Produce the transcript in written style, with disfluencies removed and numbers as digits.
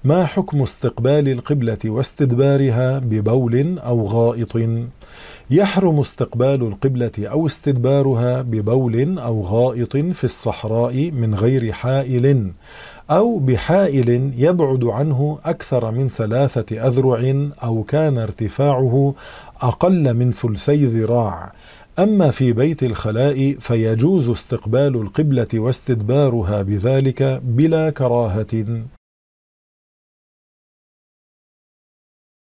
ما حكم استقبال القبلة واستدبارها ببول أو غائط؟ يحرم استقبال القبلة أو استدبارها ببول أو غائط في الصحراء من غير حائل، أو بحائل يبعد عنه أكثر من 3 أذرع أو كان ارتفاعه أقل من 2 ذراع. أما في بيت الخلاء فيجوز استقبال القبلة واستدبارها بذلك بلا كراهة.